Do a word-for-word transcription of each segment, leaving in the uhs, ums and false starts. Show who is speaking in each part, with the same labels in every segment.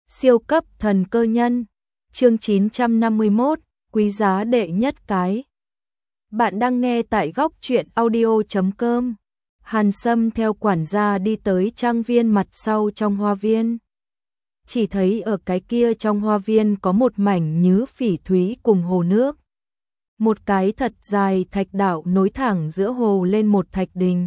Speaker 1: Siêu cấp thần cơ nhân, chương chín trăm năm mươi mốt, quý giá đệ nhất cái. Bạn đang nghe tại góc truyện audio chấm com. Hàn Sâm theo quản gia đi tới trang viên mặt sau trong hoa viên. Chỉ thấy ở cái kia trong hoa viên có một mảnh nhứ phỉ thúy cùng hồ nước. Một cái thật dài thạch đạo nối thẳng giữa hồ lên một thạch đình.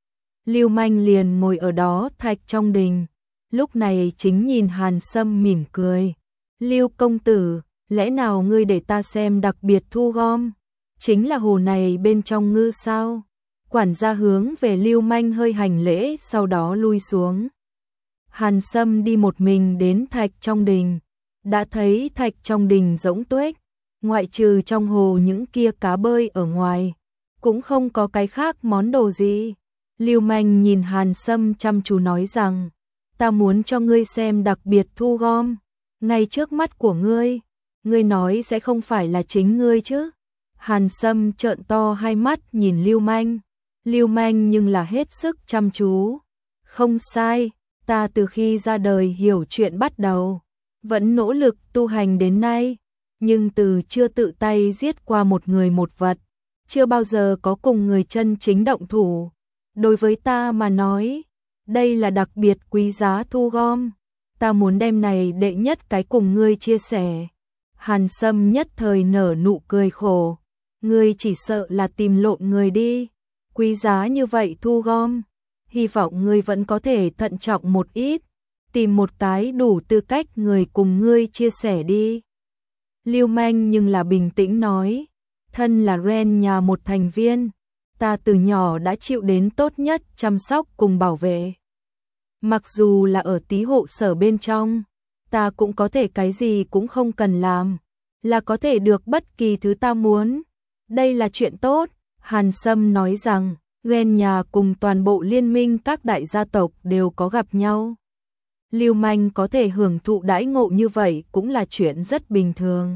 Speaker 1: Lưu Manh liền ngồi ở đó thạch trong đình. Lúc này chính nhìn Hàn Sâm mỉm cười. Lưu công tử, lẽ nào ngươi để ta xem đặc biệt thu gom? Chính là hồ này bên trong ngư sao? Quản gia hướng về Lưu Manh hơi hành lễ, sau đó lui xuống. Hàn Sâm đi một mình đến thạch trong đình. Đã thấy thạch trong đình rỗng tuếch, ngoại trừ trong hồ những kia cá bơi ở ngoài, cũng không có cái khác món đồ gì. Lưu Manh nhìn Hàn Sâm chăm chú nói rằng, ta muốn cho ngươi xem đặc biệt thu gom, ngay trước mắt của ngươi, ngươi nói sẽ không phải là chính ngươi chứ? Hàn Sâm trợn to hai mắt nhìn Lưu Manh, Lưu Manh nhưng là hết sức chăm chú. Không sai, ta từ khi ra đời hiểu chuyện bắt đầu, vẫn nỗ lực tu hành đến nay, nhưng từ chưa tự tay giết qua một người một vật, chưa bao giờ có cùng người chân chính động thủ. Đối với ta mà nói, đây là đặc biệt quý giá thu gom, ta muốn đem này đệ nhất cái cùng ngươi chia sẻ. Hàn Sâm nhất thời nở nụ cười khổ, ngươi chỉ sợ là tìm lộn người đi, quý giá như vậy thu gom, hy vọng ngươi vẫn có thể thận trọng một ít, tìm một cái đủ tư cách người cùng ngươi chia sẻ đi. Lưu Manh nhưng là bình tĩnh nói, thân là Ren nhà một thành viên, ta từ nhỏ đã chịu đến tốt nhất chăm sóc cùng bảo vệ. Mặc dù là ở tí hộ sở bên trong, ta cũng có thể cái gì cũng không cần làm, là có thể được bất kỳ thứ ta muốn. Đây là chuyện tốt. Hàn Sâm nói rằng, Ren nhà cùng toàn bộ liên minh các đại gia tộc đều có gặp nhau. Lưu Manh có thể hưởng thụ đãi ngộ như vậy cũng là chuyện rất bình thường.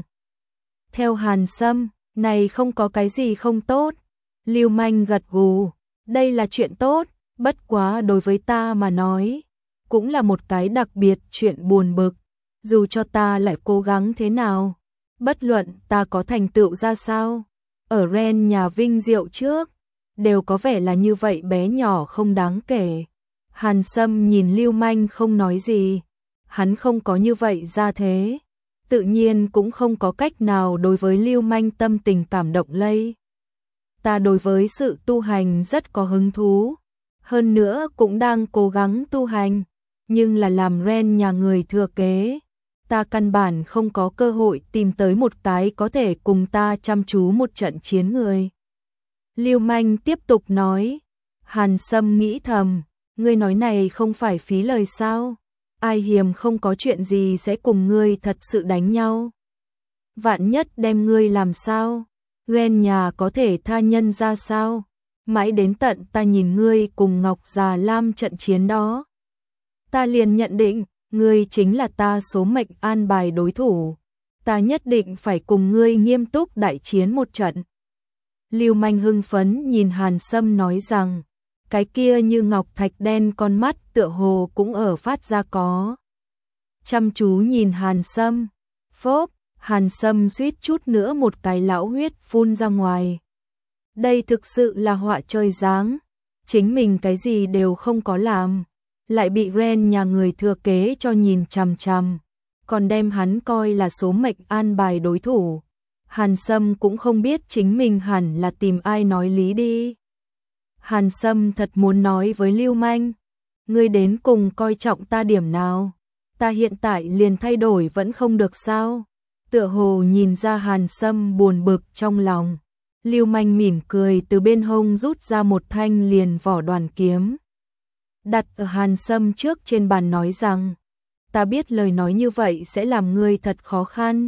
Speaker 1: Theo Hàn Sâm, này không có cái gì không tốt. Lưu Manh gật gù, đây là chuyện tốt, bất quá đối với ta mà nói, cũng là một cái đặc biệt chuyện buồn bực, dù cho ta lại cố gắng thế nào, bất luận ta có thành tựu ra sao, ở Ren nhà vinh diệu trước, đều có vẻ là như vậy bé nhỏ không đáng kể. Hàn Sâm nhìn Lưu Manh không nói gì, hắn không có như vậy ra thế, tự nhiên cũng không có cách nào đối với Lưu Manh tâm tình cảm động lây. Ta đối với sự tu hành rất có hứng thú, hơn nữa cũng đang cố gắng tu hành, nhưng là làm Ren nhà người thừa kế, ta căn bản không có cơ hội tìm tới một cái có thể cùng ta chăm chú một trận chiến người. Lưu Manh tiếp tục nói. Hàn Sâm nghĩ thầm, ngươi nói này không phải phí lời sao? Ai hiềm không có chuyện gì sẽ cùng ngươi thật sự đánh nhau? Vạn nhất đem ngươi làm sao? Ren nhà có thể tha nhân ra sao? Mãi đến tận ta nhìn ngươi cùng Ngọc Già Lam trận chiến đó, ta liền nhận định, ngươi chính là ta số mệnh an bài đối thủ. Ta nhất định phải cùng ngươi nghiêm túc đại chiến một trận. Lưu Manh hưng phấn nhìn Hàn Sâm nói rằng, cái kia như ngọc thạch đen con mắt tựa hồ cũng ở phát ra có. Chăm chú nhìn Hàn Sâm, phốp, Hàn Sâm suýt chút nữa một cái lão huyết phun ra ngoài. Đây thực sự là họa trời giáng, chính mình cái gì đều không có làm, lại bị Ren nhà người thừa kế cho nhìn chằm chằm, còn đem hắn coi là số mệnh an bài đối thủ. Hàn Sâm cũng không biết chính mình hẳn là tìm ai nói lý đi. Hàn Sâm thật muốn nói với Lưu Manh, ngươi đến cùng coi trọng ta điểm nào? Ta hiện tại liền thay đổi vẫn không được sao? Tựa hồ nhìn ra Hàn Sâm buồn bực trong lòng. Lưu Manh mỉm cười từ bên hông rút ra một thanh liền vỏ đoàn kiếm, đặt ở Hàn Sâm trước trên bàn nói rằng, ta biết lời nói như vậy sẽ làm ngươi thật khó khăn.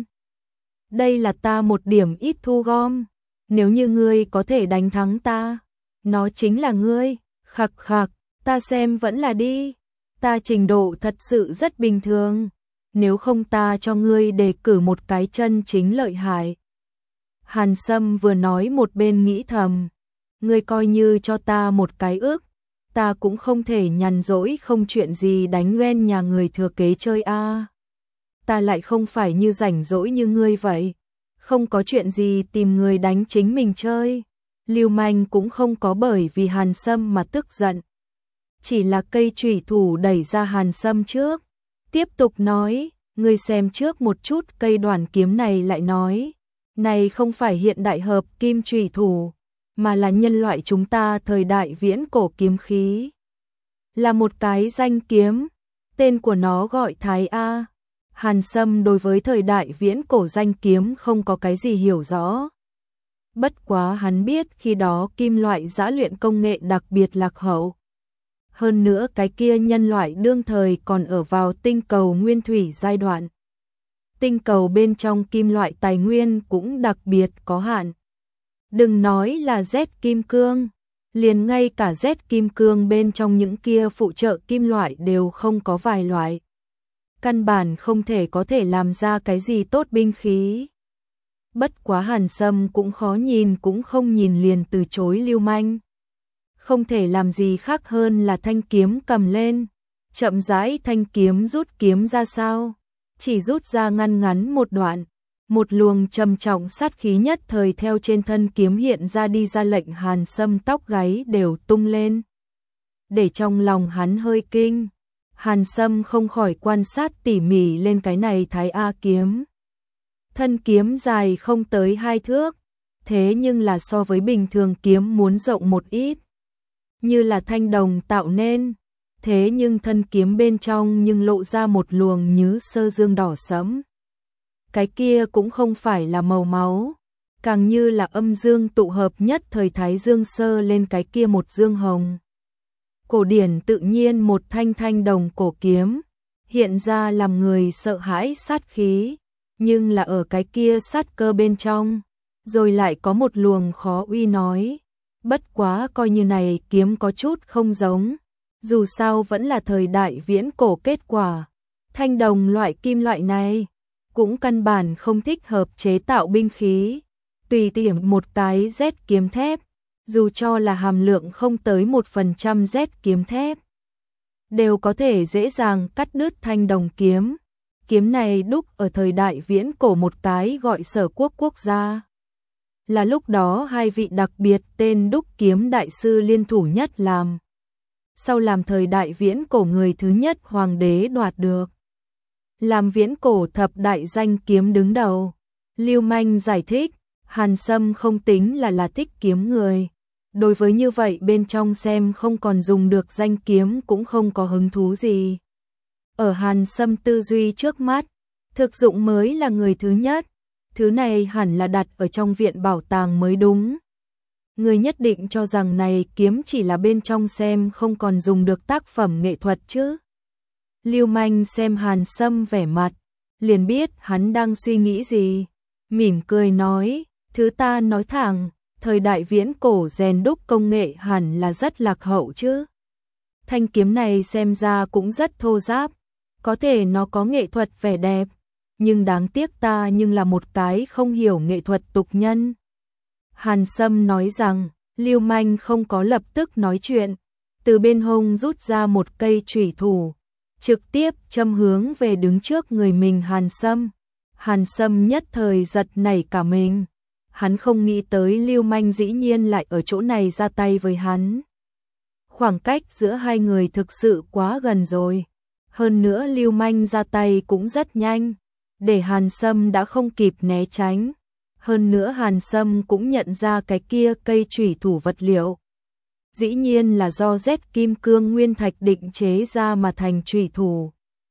Speaker 1: Đây là ta một điểm ít thu gom, nếu như ngươi có thể đánh thắng ta, nó chính là ngươi. Khặc khặc, ta xem vẫn là đi, ta trình độ thật sự rất bình thường, nếu không ta cho ngươi đề cử một cái chân chính lợi hại. Hàn Sâm vừa nói một bên nghĩ thầm, ngươi coi như cho ta một cái ước, ta cũng không thể nhàn rỗi không chuyện gì đánh Ren nhà người thừa kế chơi a. ta lại không phải như rảnh rỗi như ngươi vậy, không có chuyện gì tìm người đánh chính mình chơi. Lưu Manh cũng không có bởi vì Hàn Sâm mà tức giận, chỉ là cây chủy thủ đẩy ra Hàn Sâm trước, tiếp tục nói, ngươi xem trước một chút cây đoản kiếm này, lại nói, này không phải hiện đại hợp kim chủy thủ, mà là nhân loại chúng ta thời đại viễn cổ kiếm khí. Là một cái danh kiếm, tên của nó gọi Thái A. Hàn Sâm đối với thời đại viễn cổ danh kiếm không có cái gì hiểu rõ. Bất quá hắn biết khi đó kim loại giã luyện công nghệ đặc biệt lạc hậu. Hơn nữa cái kia nhân loại đương thời còn ở vào tinh cầu nguyên thủy giai đoạn. Tinh cầu bên trong kim loại tài nguyên cũng đặc biệt có hạn. Đừng nói là Z kim cương, liền ngay cả Z kim cương bên trong những kia phụ trợ kim loại đều không có vài loại. Căn bản không thể có thể làm ra cái gì tốt binh khí. Bất quá Hàn Sâm cũng khó nhìn cũng không nhìn liền từ chối Lưu Manh. Không thể làm gì khác hơn là thanh kiếm cầm lên, chậm rãi thanh kiếm rút kiếm ra sao, chỉ rút ra ngăn ngắn một đoạn, một luồng trầm trọng sát khí nhất thời theo trên thân kiếm hiện ra đi, ra lệnh Hàn Sâm tóc gáy đều tung lên. Để trong lòng hắn hơi kinh, Hàn Sâm không khỏi quan sát tỉ mỉ lên cái này Thái A kiếm. Thân kiếm dài không tới hai thước, thế nhưng là so với bình thường kiếm muốn rộng một ít. Như là thanh đồng tạo nên, thế nhưng thân kiếm bên trong nhưng lộ ra một luồng nhứ sơ dương đỏ sẫm. Cái kia cũng không phải là màu máu, càng như là âm dương tụ hợp nhất thời thái dương sơ lên cái kia một dương hồng. Cổ điển tự nhiên một thanh thanh đồng cổ kiếm, hiện ra làm người sợ hãi sát khí, nhưng là ở cái kia sát cơ bên trong, rồi lại có một luồng khó uy nói. Bất quá coi như này kiếm có chút không giống, dù sao vẫn là thời đại viễn cổ kết quả. Thanh đồng loại kim loại này cũng căn bản không thích hợp chế tạo binh khí, tùy tiện một cái Z kiếm thép, dù cho là hàm lượng không tới một phần trăm Z kiếm thép, đều có thể dễ dàng cắt đứt thanh đồng kiếm. Kiếm này đúc ở thời đại viễn cổ một cái gọi Sở Quốc quốc gia. Là lúc đó hai vị đặc biệt tên đúc kiếm đại sư liên thủ nhất làm. Sau làm thời đại viễn cổ người thứ nhất hoàng đế đoạt được. Làm viễn cổ thập đại danh kiếm đứng đầu. Lưu Manh giải thích, Hàn Sâm không tính là là thích kiếm người. Đối với như vậy bên trong xem không còn dùng được danh kiếm cũng không có hứng thú gì. Ở Hàn Sâm tư duy trước mắt, thực dụng mới là người thứ nhất. Thứ này hẳn là đặt ở trong viện bảo tàng mới đúng. Người nhất định cho rằng này kiếm chỉ là bên trong xem không còn dùng được tác phẩm nghệ thuật chứ. Lưu Manh xem Hàn Sâm vẻ mặt, liền biết hắn đang suy nghĩ gì. Mỉm cười nói, thứ ta nói thẳng, thời đại viễn cổ rèn đúc công nghệ hẳn là rất lạc hậu chứ. Thanh kiếm này xem ra cũng rất thô ráp, có thể nó có nghệ thuật vẻ đẹp, nhưng đáng tiếc ta nhưng là một cái không hiểu nghệ thuật tục nhân. Hàn Sâm nói rằng, Lưu Manh không có lập tức nói chuyện, từ bên hông rút ra một cây chủy thủ, trực tiếp châm hướng về đứng trước người mình Hàn Sâm. Hàn Sâm nhất thời giật nảy cả mình, hắn không nghĩ tới Lưu Manh dĩ nhiên lại ở chỗ này ra tay với hắn. Khoảng cách giữa hai người thực sự quá gần rồi, hơn nữa Lưu Manh ra tay cũng rất nhanh, để Hàn Sâm đã không kịp né tránh. Hơn nữa Hàn Sâm cũng nhận ra cái kia cây chủy thủ vật liệu. Dĩ nhiên là do Z kim cương nguyên thạch định chế ra mà thành chủy thủ.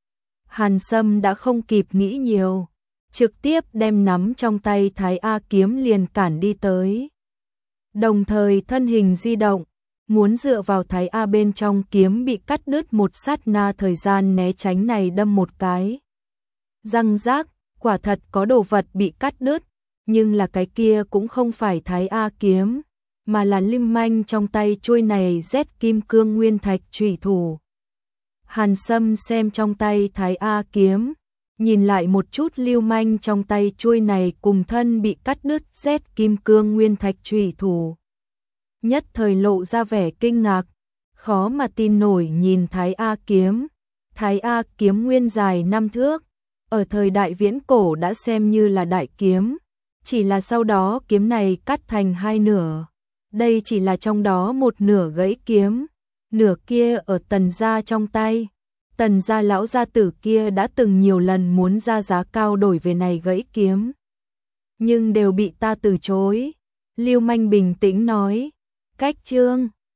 Speaker 1: Hàn Sâm đã không kịp nghĩ nhiều, trực tiếp đem nắm trong tay Thái A kiếm liền cản đi tới. Đồng thời thân hình di động, muốn dựa vào Thái A bên trong kiếm bị cắt đứt một sát na thời gian né tránh này đâm một cái. Răng rác, quả thật có đồ vật bị cắt đứt, nhưng là cái kia cũng không phải Thái A kiếm, mà là Lưu Manh trong tay chuôi này Z kim cương nguyên thạch chủy thủ. Hàn Sâm xem trong tay Thái A kiếm, nhìn lại một chút Lưu Manh trong tay chuôi này cùng thân bị cắt đứt Z kim cương nguyên thạch chủy thủ. Nhất thời lộ ra vẻ kinh ngạc, khó mà tin nổi nhìn Thái A kiếm. Thái A kiếm nguyên dài năm thước, ở thời đại viễn cổ đã xem như là đại kiếm, chỉ là sau đó kiếm này cắt thành hai nửa. Đây chỉ là trong đó một nửa gãy kiếm, nửa kia ở Tần gia trong tay. Tần gia lão gia tử kia đã từng nhiều lần muốn ra giá cao đổi về này gãy kiếm, nhưng đều bị ta từ chối. Lưu Manh bình tĩnh nói, cách chương